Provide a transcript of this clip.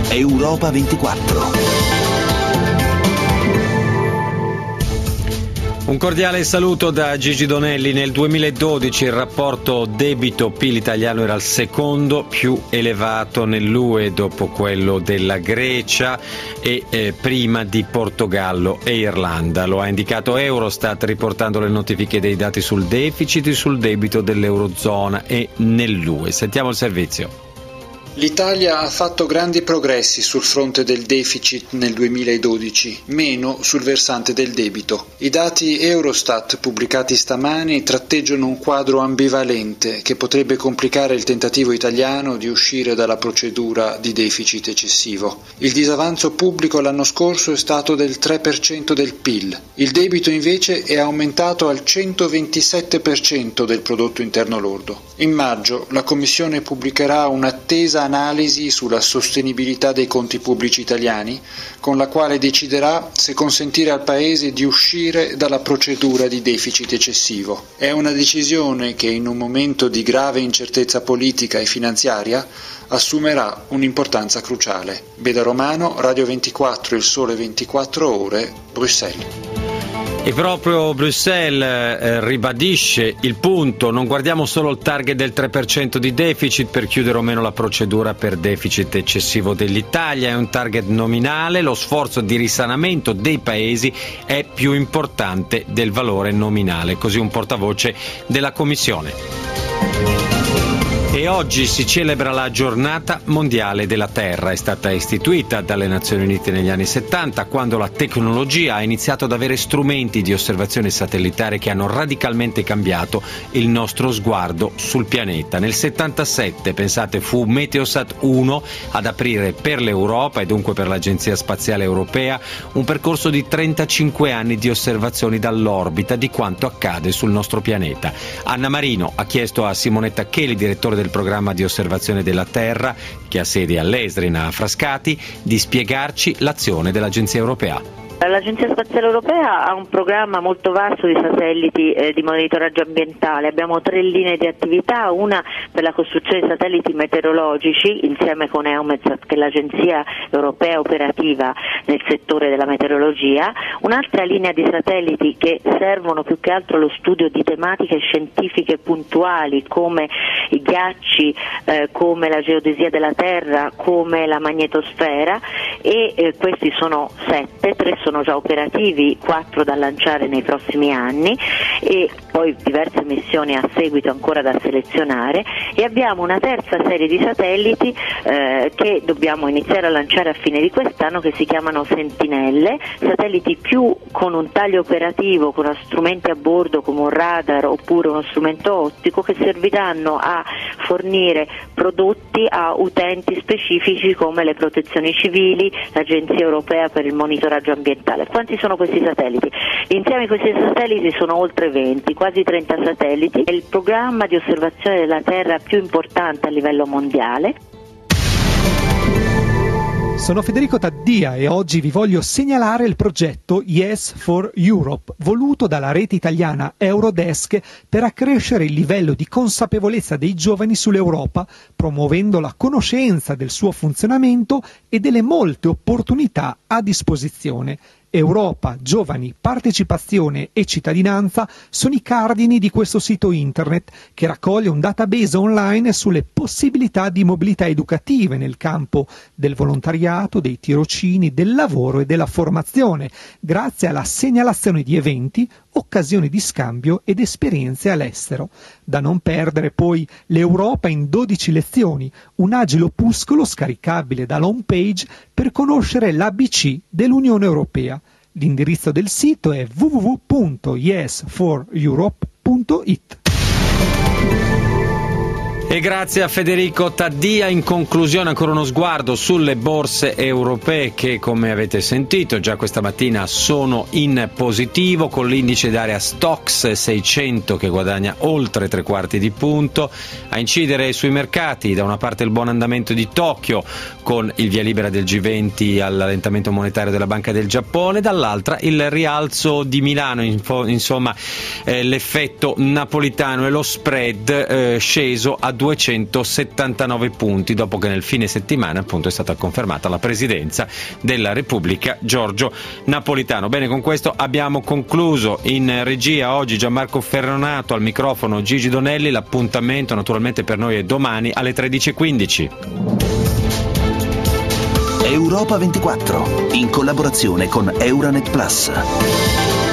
Europa 24. Un cordiale saluto da Gigi Donelli. Nel 2012 il rapporto debito-PIL italiano era il secondo più elevato nell'UE dopo quello della Grecia e prima di Portogallo e Irlanda. Lo ha indicato Eurostat riportando le notifiche dei dati sul deficit e sul debito dell'Eurozona e nell'UE. Sentiamo il servizio. L'Italia ha fatto grandi progressi sul fronte del deficit nel 2012, meno sul versante del debito. I dati Eurostat pubblicati stamani tratteggiano un quadro ambivalente che potrebbe complicare il tentativo italiano di uscire dalla procedura di deficit eccessivo. Il disavanzo pubblico l'anno scorso è stato del 3% del PIL. Il debito invece è aumentato al 127% del prodotto interno lordo. In maggio la Commissione pubblicherà un'attesa analisi sulla sostenibilità dei conti pubblici italiani, con la quale deciderà se consentire al Paese di uscire dalla procedura di deficit eccessivo. È una decisione che in un momento di grave incertezza politica e finanziaria assumerà un'importanza cruciale. Beda Romano, Radio 24, Il Sole 24 Ore, Bruxelles. E proprio Bruxelles ribadisce il punto: non guardiamo solo il target del 3% di deficit per chiudere o meno la procedura per deficit eccessivo dell'Italia, è un target nominale, lo sforzo di risanamento dei paesi è più importante del valore nominale, così un portavoce della Commissione. E oggi si celebra la Giornata Mondiale della Terra. È stata istituita dalle Nazioni Unite negli anni 70, quando la tecnologia ha iniziato ad avere strumenti di osservazione satellitare che hanno radicalmente cambiato il nostro sguardo sul pianeta. Nel 77, pensate, fu Meteosat 1 ad aprire per l'Europa e dunque per l'Agenzia Spaziale Europea un percorso di 35 anni di osservazioni dall'orbita di quanto accade sul nostro pianeta. Anna Marino ha chiesto a Simonetta Cheli, direttore del programma di osservazione della Terra, che ha sede all'Esrin a Frascati, di spiegarci l'azione dell'Agenzia Europea. L'Agenzia Spaziale Europea ha un programma molto vasto di satelliti di monitoraggio ambientale. Abbiamo 3 linee di attività, una per la costruzione di satelliti meteorologici insieme con EUMETSAT, che è l'Agenzia Europea operativa nel settore della meteorologia, un'altra linea di satelliti che servono più che altro allo studio di tematiche scientifiche puntuali come i ghiacci, come la geodesia della Terra, come la magnetosfera, e questi sono 7, 3 sono già operativi, 4 da lanciare nei prossimi anni e poi diverse missioni a seguito ancora da selezionare, e abbiamo una terza serie di satelliti che dobbiamo iniziare a lanciare a fine di quest'anno, che si chiamano Sentinelle, satelliti più con un taglio operativo, con strumenti a bordo come un radar oppure uno strumento ottico, che serviranno a fornire prodotti a utenti specifici come le protezioni civili, l'Agenzia Europea per il monitoraggio ambientale. Quanti sono questi satelliti? Insieme questi satelliti sono oltre 20, quasi 30 satelliti. È il programma di osservazione della Terra più importante a livello mondiale. Sono Federico Taddia e oggi vi voglio segnalare il progetto Yes for Europe, voluto dalla rete italiana Eurodesk per accrescere il livello di consapevolezza dei giovani sull'Europa, promuovendo la conoscenza del suo funzionamento e delle molte opportunità a disposizione. Europa, giovani, partecipazione e cittadinanza sono i cardini di questo sito internet, che raccoglie un database online sulle possibilità di mobilità educative nel campo del volontariato, dei tirocini, del lavoro e della formazione, grazie alla segnalazione di eventi, occasioni di scambio ed esperienze all'estero. Da non perdere poi l'Europa in 12 lezioni, un agile opuscolo scaricabile dalla home page per conoscere l'ABC dell'Unione Europea. L'indirizzo del sito è www.yesforeurope.it. E grazie a Federico Taddia. In conclusione ancora uno sguardo sulle borse europee che, come avete sentito già questa mattina, sono in positivo, con l'indice d'area Stoxx 600 che guadagna oltre 3/4 di punto. A incidere sui mercati da una parte il buon andamento di Tokyo con il via libera del G20 all'allentamento monetario della Banca del Giappone, dall'altra il rialzo di Milano, insomma l'effetto napolitano e lo spread sceso a 279 punti, dopo che nel fine settimana appunto è stata confermata la presidenza della Repubblica Giorgio Napolitano. Bene, con questo abbiamo concluso. In regia oggi Gianmarco Ferronato, al microfono Gigi Donelli. L'appuntamento naturalmente per noi è domani alle 13:15. Europa 24, in collaborazione con Euranet Plus.